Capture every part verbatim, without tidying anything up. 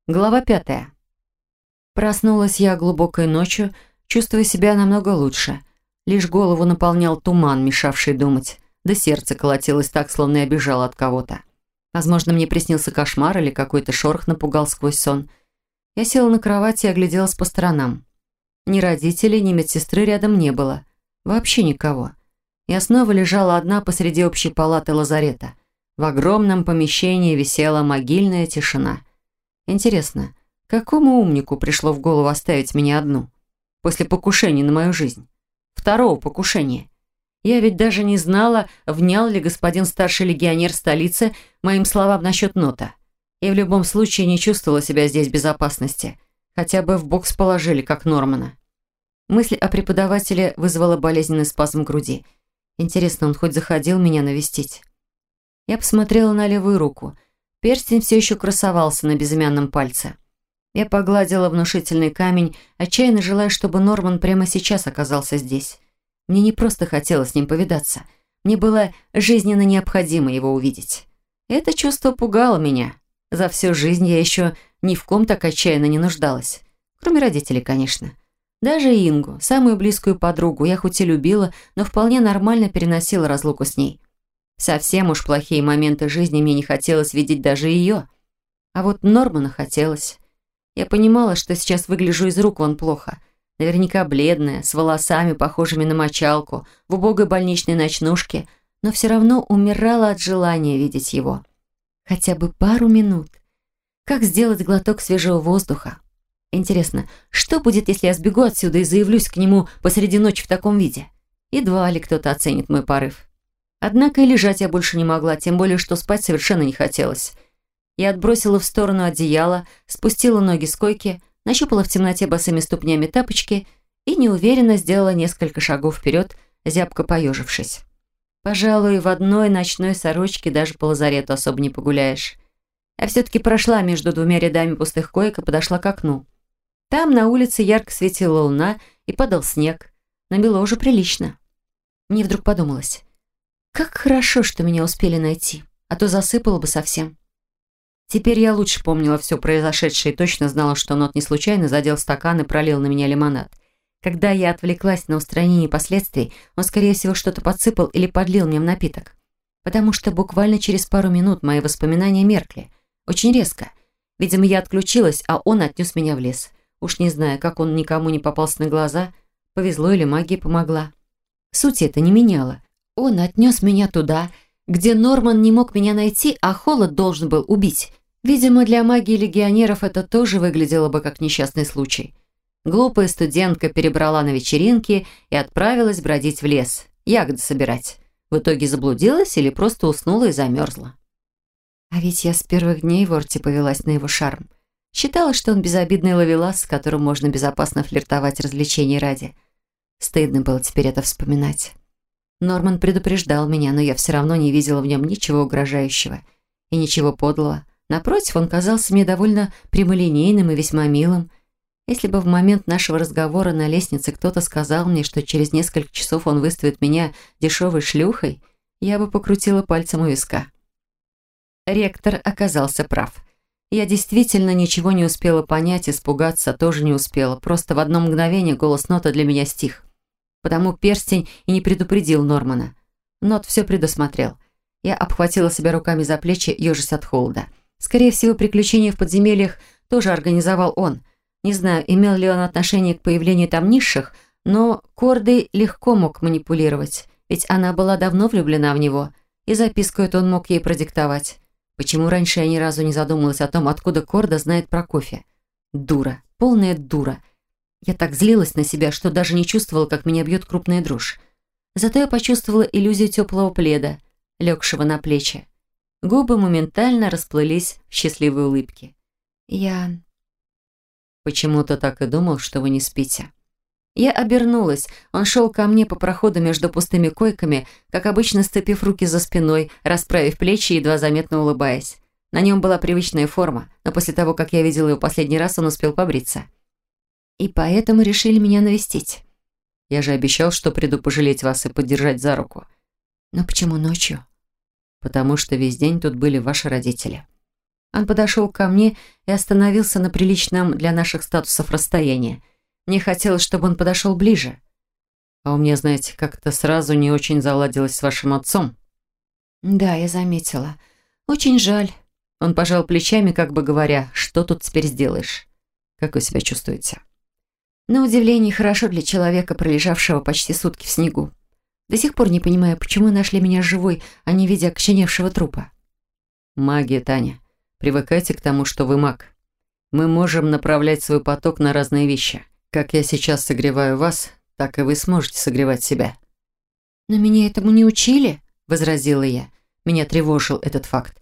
Глава пятая. Проснулась я глубокой ночью, чувствуя себя намного лучше. Лишь голову наполнял туман, мешавший думать, да сердце колотилось так, словно я бежала от кого-то. Возможно, мне приснился кошмар или какой-то шорох напугал сквозь сон. Я села на кровати и огляделась по сторонам. Ни родителей, ни медсестры рядом не было. Вообще никого. Я снова лежала одна посреди общей палаты лазарета. В огромном помещении висела могильная тишина. Интересно, какому умнику пришло в голову оставить меня одну? После покушения на мою жизнь. Второго покушения. Я ведь даже не знала, внял ли господин старший легионер столицы моим словам насчет нота. И в любом случае не чувствовала себя здесь в безопасности. Хотя бы в бокс положили, как Нормана. Мысль о преподавателе вызвала болезненный спазм груди. Интересно, он хоть заходил меня навестить? Я посмотрела на левую руку. Перстень все еще красовался на безымянном пальце. Я погладила внушительный камень, отчаянно желая, чтобы Норман прямо сейчас оказался здесь. Мне не просто хотелось с ним повидаться. Мне было жизненно необходимо его увидеть. Это чувство пугало меня. За всю жизнь я еще ни в ком так отчаянно не нуждалась. Кроме родителей, конечно. Даже Ингу, самую близкую подругу, я хоть и любила, но вполне нормально переносила разлуку с ней. Совсем уж плохие моменты жизни мне не хотелось видеть даже ее. А вот Нормана хотелось. Я понимала, что сейчас выгляжу из рук вон плохо. Наверняка бледная, с волосами, похожими на мочалку, в убогой больничной ночнушке, но все равно умирала от желания видеть его. Хотя бы пару минут. Как сделать глоток свежего воздуха? Интересно, что будет, если я сбегу отсюда и заявлюсь к нему посреди ночи в таком виде? Едва ли кто-то оценит мой порыв. Однако и лежать я больше не могла, тем более, что спать совершенно не хотелось. Я отбросила в сторону одеяло, спустила ноги с койки, нащупала в темноте босыми ступнями тапочки и неуверенно сделала несколько шагов вперед, зябко поежившись. Пожалуй, в одной ночной сорочке даже по лазарету особо не погуляешь. Я все-таки прошла между двумя рядами пустых коек и подошла к окну. Там на улице ярко светила луна и падал снег. Намело уже прилично. Мне вдруг подумалось, как хорошо, что меня успели найти, а то засыпало бы совсем. Теперь я лучше помнила все произошедшее и точно знала, что Нот не случайно задел стакан и пролил на меня лимонад. Когда я отвлеклась на устранение последствий, он, скорее всего, что-то подсыпал или подлил мне в напиток. Потому что буквально через пару минут мои воспоминания меркли. Очень резко. Видимо, я отключилась, а он отнес меня в лес. Уж не знаю, как он никому не попался на глаза, повезло или магия помогла. Суть это не меняла. Он отнес меня туда, где Норман не мог меня найти, а холод должен был убить. Видимо, для магии легионеров это тоже выглядело бы как несчастный случай. Глупая студентка перебрала на вечеринки и отправилась бродить в лес, ягоды собирать. В итоге заблудилась или просто уснула и замерзла. А ведь я с первых дней в Орте повелась на его шарм. Считала, что он безобидный ловелас, с которым можно безопасно флиртовать развлечений ради. Стыдно было теперь это вспоминать. Норман предупреждал меня, но я все равно не видела в нем ничего угрожающего и ничего подлого. Напротив, он казался мне довольно прямолинейным и весьма милым. Если бы в момент нашего разговора на лестнице кто-то сказал мне, что через несколько часов он выставит меня дешевой шлюхой, я бы покрутила пальцем у виска. Ректор оказался прав. Я действительно ничего не успела понять, испугаться тоже не успела. Просто в одно мгновение голос Нота для меня стих. Потому перстень и не предупредил Нормана. Нот все предусмотрел. Я обхватила себя руками за плечи, ежась от холода. Скорее всего, приключения в подземельях тоже организовал он. Не знаю, имел ли он отношение к появлению там низших, но Кордой легко мог манипулировать, ведь она была давно влюблена в него, и записку эту он мог ей продиктовать. Почему раньше я ни разу не задумалась о том, откуда Корда знает про кофе? Дура, полная дура. Я так злилась на себя, что даже не чувствовала, как меня бьет крупная дрожь. Зато я почувствовала иллюзию теплого пледа, легшего на плечи. Губы моментально расплылись в счастливой улыбке. Я... Почему-то так и думал, что вы не спите. Я обернулась. Он шел ко мне по проходу между пустыми койками, как обычно сцепив руки за спиной, расправив плечи и едва заметно улыбаясь. На нем была привычная форма, но после того, как я видела его последний раз, он успел побриться. И поэтому решили меня навестить. Я же обещал, что приду пожалеть вас и поддержать за руку. Но почему ночью? Потому что весь день тут были ваши родители. Он подошел ко мне и остановился на приличном для наших статусов расстоянии. Мне хотелось, чтобы он подошел ближе. А у меня, знаете, как-то сразу не очень заладилось с вашим отцом. Да, я заметила. Очень жаль. Он пожал плечами, как бы говоря, что тут теперь сделаешь? Как вы себя чувствуете? На удивление, хорошо для человека, пролежавшего почти сутки в снегу. До сих пор не понимаю, почему нашли меня живой, а не видя окоченевшего трупа. Магия, Таня. Привыкайте к тому, что вы маг. Мы можем направлять свой поток на разные вещи. Как я сейчас согреваю вас, так и вы сможете согревать себя. Но меня этому не учили, возразила я. Меня тревожил этот факт.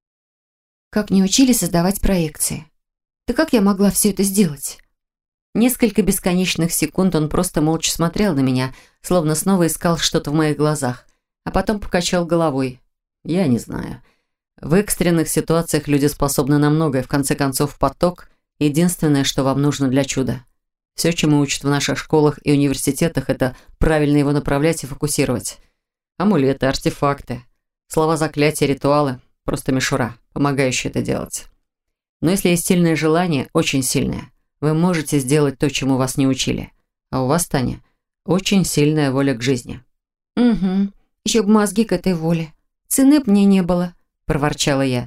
Как не учили создавать проекции? Да как я могла все это сделать? Несколько бесконечных секунд он просто молча смотрел на меня, словно снова искал что-то в моих глазах, а потом покачал головой. Я не знаю. В экстренных ситуациях люди способны на многое. В конце концов, поток – единственное, что вам нужно для чуда. Все, чему учат в наших школах и университетах, это правильно его направлять и фокусировать. Амулеты, артефакты, слова заклятия, ритуалы – просто мишура, помогающая это делать. Но если есть сильное желание, очень сильное, вы можете сделать то, чему вас не учили. А у вас, Таня, очень сильная воля к жизни. Угу, еще бы мозги к этой воле. Цены б мне не было, проворчала я.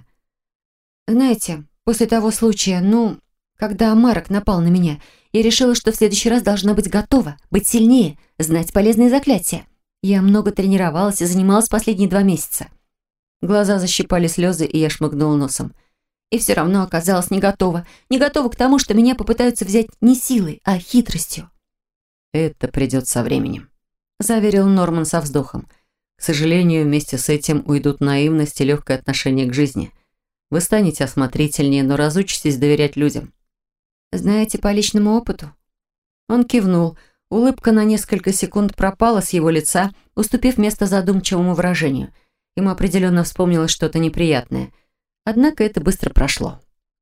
Знаете, после того случая, ну, когда Марок напал на меня, я решила, что в следующий раз должна быть готова, быть сильнее, знать полезные заклятия. Я много тренировалась и занималась последние два месяца. Глаза защипали слезы, и я шмыгнула носом. И все равно оказалась не готова. Не готова к тому, что меня попытаются взять не силой, а хитростью. «Это придет со временем», — заверил Норман со вздохом. «К сожалению, вместе с этим уйдут наивность и легкое отношение к жизни. Вы станете осмотрительнее, но разучитесь доверять людям». «Знаете, по личному опыту?» Он кивнул. Улыбка на несколько секунд пропала с его лица, уступив место задумчивому выражению. Ему определенно вспомнилось что-то неприятное. Однако это быстро прошло.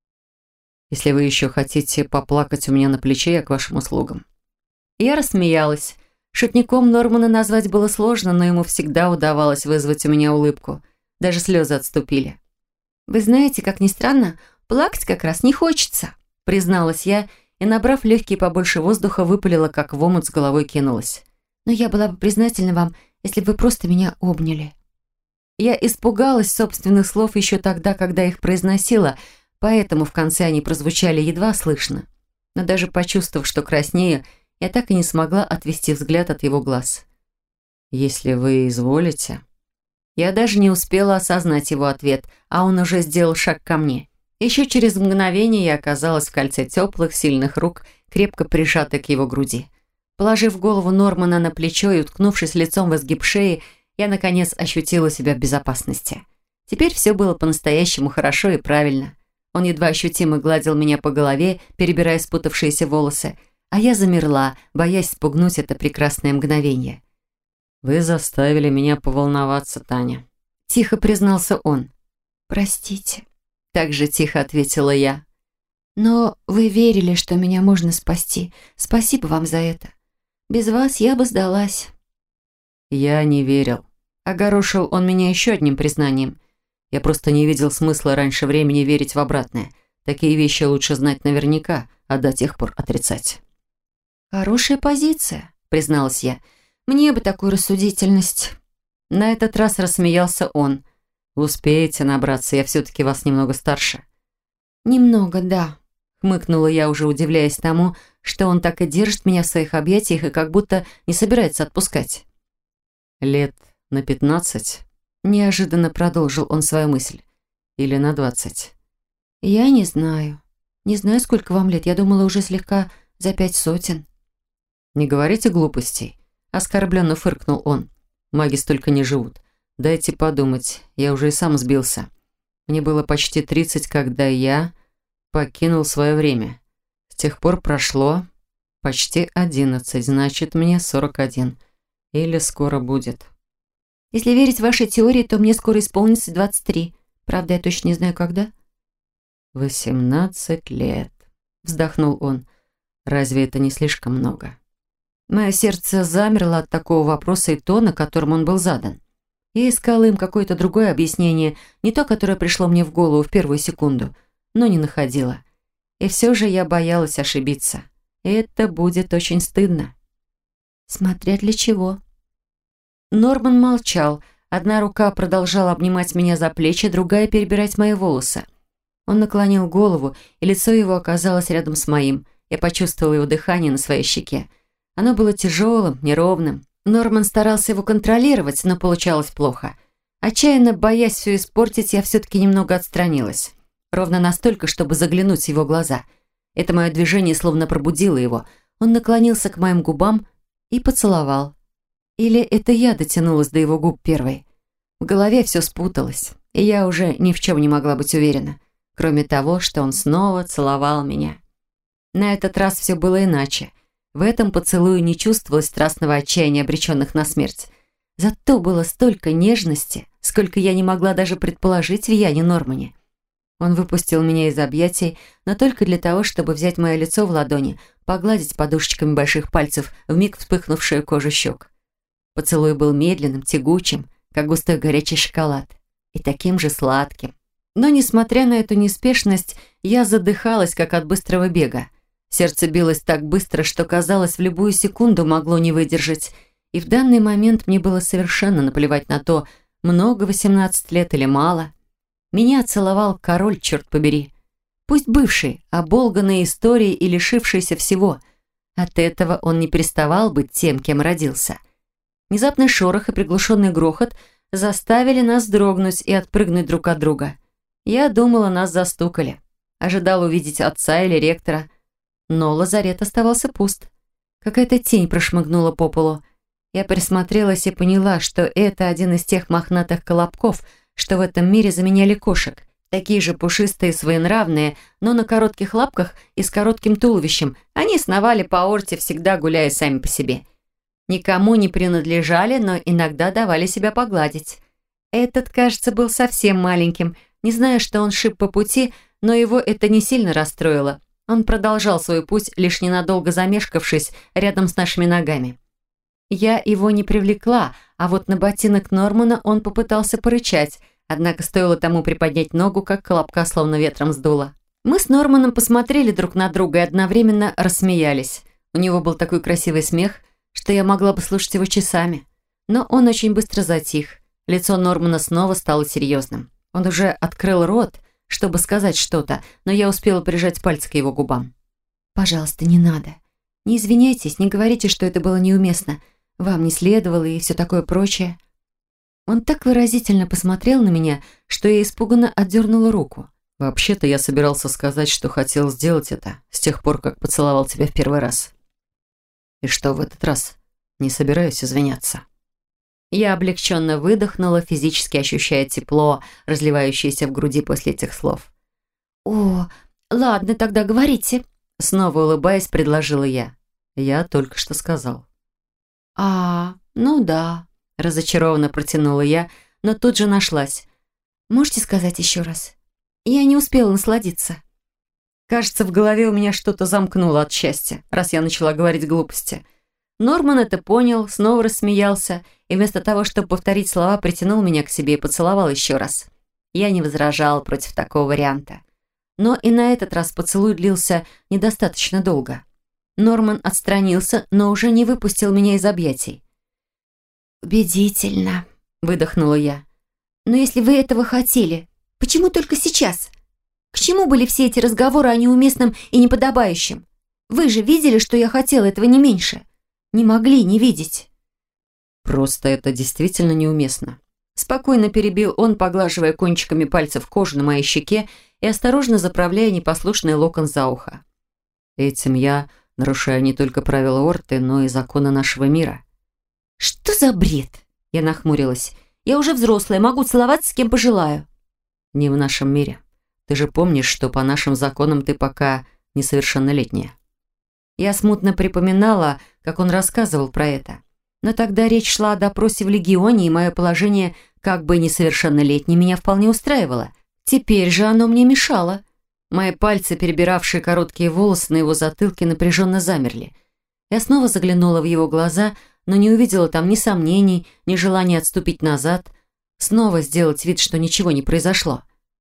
«Если вы еще хотите поплакать у меня на плече, я к вашим услугам». Я рассмеялась. Шутником Нормана назвать было сложно, но ему всегда удавалось вызвать у меня улыбку. Даже слезы отступили. «Вы знаете, как ни странно, плакать как раз не хочется», призналась я и, набрав легкие побольше воздуха, выпалила, как в омут с головой кинулась. «Но я была бы признательна вам, если бы вы просто меня обняли». Я испугалась собственных слов еще тогда, когда их произносила, поэтому в конце они прозвучали едва слышно. Но даже почувствовав, что краснею, я так и не смогла отвести взгляд от его глаз. «Если вы изволите...» Я даже не успела осознать его ответ, а он уже сделал шаг ко мне. Еще через мгновение я оказалась в кольце теплых, сильных рук, крепко прижатой к его груди. Положив голову Нормана на плечо и уткнувшись лицом в изгиб шеи, я, наконец, ощутила себя в безопасности. Теперь все было по-настоящему хорошо и правильно. Он едва ощутимо гладил меня по голове, перебирая спутавшиеся волосы, а я замерла, боясь спугнуть это прекрасное мгновение. «Вы заставили меня поволноваться, Таня», — тихо признался он. «Простите», — так же тихо ответила я. «Но вы верили, что меня можно спасти. Спасибо вам за это. Без вас я бы сдалась». «Я не верил». Огорошил он меня еще одним признанием. Я просто не видел смысла раньше времени верить в обратное. Такие вещи лучше знать наверняка, а до тех пор отрицать. «Хорошая позиция», — призналась я. «Мне бы такую рассудительность». На этот раз рассмеялся он. «Вы успеете набраться, я все-таки вас немного старше». «Немного, да», — хмыкнула я, уже удивляясь тому, что он так и держит меня в своих объятиях и как будто не собирается отпускать. «Лет на пятнадцать?» – неожиданно продолжил он свою мысль. «Или на двадцать?» «Я не знаю. Не знаю, сколько вам лет. Я думала, уже слегка за пять сотен». «Не говорите глупостей», – оскорбленно фыркнул он. «Маги столько не живут. Дайте подумать, я уже и сам сбился. Мне было почти тридцать, когда я покинул свое время. С тех пор прошло почти одиннадцать, значит, мне сорок один. Или скоро будет». «Если верить вашей теории, то мне скоро исполнится двадцать три. Правда, я точно не знаю, когда». «Восемнадцать лет», — вздохнул он. «Разве это не слишком много?» Мое сердце замерло от такого вопроса и тона, которым он был задан. Я искала им какое-то другое объяснение, не то, которое пришло мне в голову в первую секунду, но не находила. И все же я боялась ошибиться. Это будет очень стыдно. Смотря для чего. Норман молчал. Одна рука продолжала обнимать меня за плечи, другая перебирать мои волосы. Он наклонил голову, и лицо его оказалось рядом с моим. Я почувствовала его дыхание на своей щеке. Оно было тяжелым, неровным. Норман старался его контролировать, но получалось плохо. Отчаянно боясь все испортить, я все-таки немного отстранилась. Ровно настолько, чтобы заглянуть в его глаза. Это мое движение словно пробудило его. Он наклонился к моим губам и поцеловал. Или это я дотянулась до его губ первой. В голове все спуталось, и я уже ни в чем не могла быть уверена, кроме того, что он снова целовал меня. На этот раз все было иначе. В этом поцелуе не чувствовалось страстного отчаяния обреченных на смерть. Зато было столько нежности, сколько я не могла даже предположить в Яне Нормане. Он выпустил меня из объятий, но только для того, чтобы взять мое лицо в ладони, погладить подушечками больших пальцев вмиг вспыхнувшую кожу щек. Поцелуй был медленным, тягучим, как густой горячий шоколад, и таким же сладким. Но, несмотря на эту неспешность, я задыхалась, как от быстрого бега. Сердце билось так быстро, что, казалось, в любую секунду могло не выдержать, и в данный момент мне было совершенно наплевать на то, много восемнадцать лет или мало. Меня целовал король, черт побери. Пусть бывший, оболганный историей и лишившийся всего. От этого он не переставал быть тем, кем родился. Внезапный шорох и приглушенный грохот заставили нас дрогнуть и отпрыгнуть друг от друга. Я думала, нас застукали. Ожидала увидеть отца или ректора. Но лазарет оставался пуст. Какая-то тень прошмыгнула по полу. Я присмотрелась и поняла, что это один из тех мохнатых колобков, что в этом мире заменяли кошек. Такие же пушистые, своенравные, но на коротких лапках и с коротким туловищем. Они сновали по орте, всегда гуляя сами по себе. Никому не принадлежали, но иногда давали себя погладить. Этот, кажется, был совсем маленьким. Не знаю, что он шиб по пути, но его это не сильно расстроило. Он продолжал свой путь, лишь ненадолго замешкавшись рядом с нашими ногами. Я его не привлекла, а вот на ботинок Нормана он попытался порычать, однако стоило тому приподнять ногу, как колобка словно ветром сдуло. Мы с Норманом посмотрели друг на друга и одновременно рассмеялись. У него был такой красивый смех, что я могла бы слушать его часами. Но он очень быстро затих. Лицо Нормана снова стало серьезным. Он уже открыл рот, чтобы сказать что-то, но я успела прижать пальцы к его губам. «Пожалуйста, не надо. Не извиняйтесь, не говорите, что это было неуместно. Вам не следовало и все такое прочее». Он так выразительно посмотрел на меня, что я испуганно отдернула руку. «Вообще-то я собирался сказать, что хотел сделать это с тех пор, как поцеловал тебя в первый раз. И что в этот раз не собираюсь извиняться». Я облегченно выдохнула, физически ощущая тепло, разливающееся в груди после этих слов. «О, ладно, тогда говорите», — снова улыбаясь, предложила я. Я только что сказал. «А, ну да», — разочарованно протянула я, но тут же нашлась. «Можете сказать еще раз? Я не успела насладиться». Кажется, в голове у меня что-то замкнуло от счастья, раз я начала говорить глупости. Норман это понял, снова рассмеялся, и вместо того, чтобы повторить слова, притянул меня к себе и поцеловал еще раз. Я не возражала против такого варианта. Но и на этот раз поцелуй длился недостаточно долго. Норман отстранился, но уже не выпустил меня из объятий. «Убедительно», — выдохнула я. «Но если вы этого хотели, почему только сейчас? К чему были все эти разговоры о неуместном и неподобающем? Вы же видели, что я хотела этого не меньше. Не могли не видеть». «Просто это действительно неуместно». Спокойно перебил он, поглаживая кончиками пальцев кожу на моей щеке и осторожно заправляя непослушный локон за ухо. «Этим я нарушаю не только правила Орты, но и законы нашего мира». «Что за бред?» Я нахмурилась. «Я уже взрослая, могу целоваться с кем пожелаю». «Не в нашем мире. Ты же помнишь, что по нашим законам ты пока несовершеннолетняя». Я смутно припоминала, как он рассказывал про это. Но тогда речь шла о допросе в Легионе, и мое положение, как бы несовершеннолетней, меня вполне устраивало. Теперь же оно мне мешало. Мои пальцы, перебиравшие короткие волосы на его затылке, напряженно замерли. Я снова заглянула в его глаза, но не увидела там ни сомнений, ни желания отступить назад, Снова сделать вид, что ничего не произошло.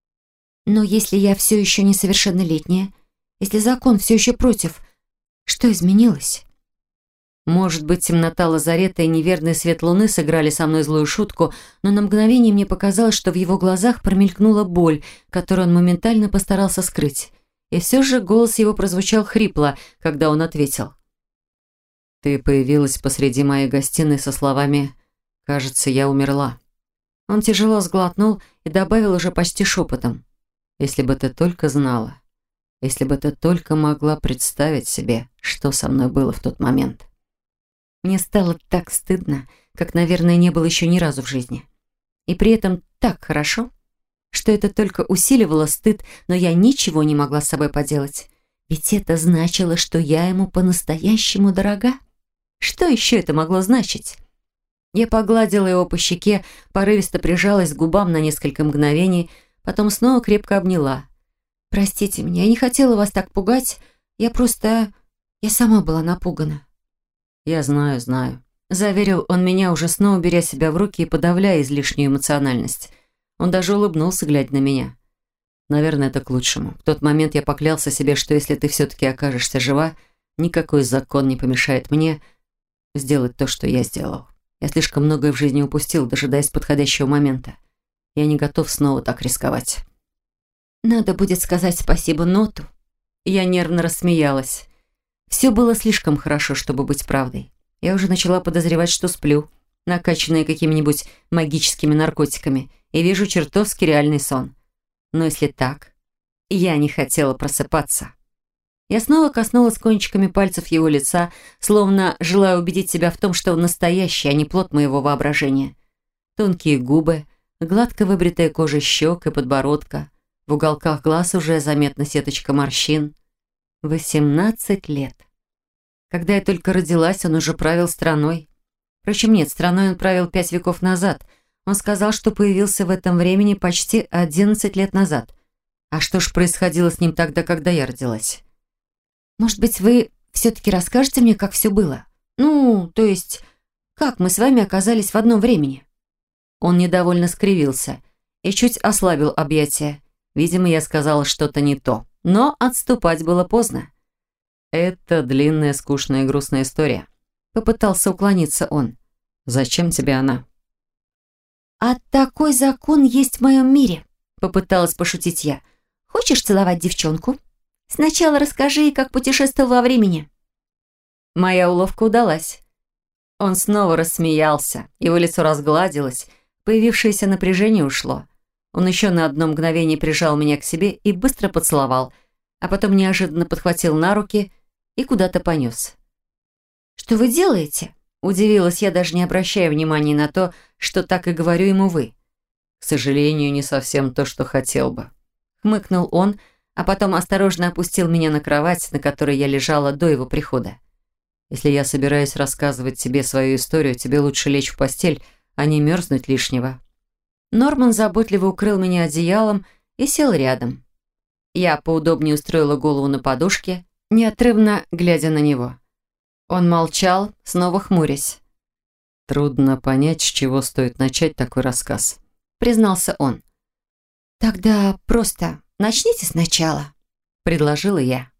Но если я все еще несовершеннолетняя, если закон все еще против, что изменилось? Может быть, темнота лазарета и неверный свет луны сыграли со мной злую шутку, но на мгновение мне показалось, что в его глазах промелькнула боль, которую он моментально постарался скрыть. И все же голос его прозвучал хрипло, когда он ответил. «Ты появилась посреди моей гостиной со словами «Кажется, я умерла». Он тяжело сглотнул и добавил уже почти шепотом. «Если бы ты только знала, если бы ты только могла представить себе, что со мной было в тот момент». Мне стало так стыдно, как, наверное, не было еще ни разу в жизни. И при этом так хорошо, что это только усиливало стыд, но я ничего не могла с собой поделать. Ведь это значило, что я ему по-настоящему дорога. Что еще это могло значить? Я погладила его по щеке, порывисто прижалась к губам на несколько мгновений, потом снова крепко обняла. «Простите меня, я не хотела вас так пугать. Я просто... я сама была напугана». «Я знаю, знаю», – заверил он меня, уже снова беря себя в руки и подавляя излишнюю эмоциональность. Он даже улыбнулся, глядя на меня. «Наверное, это к лучшему. В тот момент я поклялся себе, что если ты все-таки окажешься жива, никакой закон не помешает мне сделать то, что я сделал. Я слишком многое в жизни упустил, дожидаясь подходящего момента. Я не готов снова так рисковать». «Надо будет сказать спасибо Ноту». Я нервно рассмеялась. Все было слишком хорошо, чтобы быть правдой. Я уже начала подозревать, что сплю, накачанная какими-нибудь магическими наркотиками, и вижу чертовски реальный сон. Но если так, я не хотела просыпаться. Я снова коснулась кончиками пальцев его лица, словно желая убедить себя в том, что он настоящий, а не плод моего воображения. Тонкие губы, гладко выбритая кожа щек и подбородка, в уголках глаз уже заметна сеточка морщин. Восемнадцать лет. Когда я только родилась, он уже правил страной. Впрочем, нет, страной он правил пять веков назад. Он сказал, что появился в этом времени почти одиннадцать лет назад. А что ж происходило с ним тогда, когда я родилась? «Может быть, вы все-таки расскажете мне, как все было? Ну, то есть, как мы с вами оказались в одном времени?» Он недовольно скривился и чуть ослабил объятия. Видимо, я сказала что-то не то. Но отступать было поздно. «Это длинная, скучная и грустная история». Попытался уклониться он. «Зачем тебе она?» «А такой закон есть в моем мире», — попыталась пошутить я. «Хочешь целовать девчонку? Сначала расскажи, как путешествовал во времени». Моя уловка удалась. Он снова рассмеялся, его лицо разгладилось, появившееся напряжение ушло. Он еще на одно мгновение прижал меня к себе и быстро поцеловал, а потом неожиданно подхватил на руки и куда-то понес. «Что вы делаете?» – удивилась я, даже не обращая внимания на то, что так и говорю ему «вы». «К сожалению, не совсем то, что хотел бы», – хмыкнул он, а потом осторожно опустил меня на кровать, на которой я лежала до его прихода. «Если я собираюсь рассказывать тебе свою историю, тебе лучше лечь в постель, а не мерзнуть лишнего». Норман заботливо укрыл меня одеялом и сел рядом. Я поудобнее устроила голову на подушке, неотрывно глядя на него. Он молчал, снова хмурясь. «Трудно понять, с чего стоит начать такой рассказ», — признался он. «Тогда просто начните сначала», — предложила я.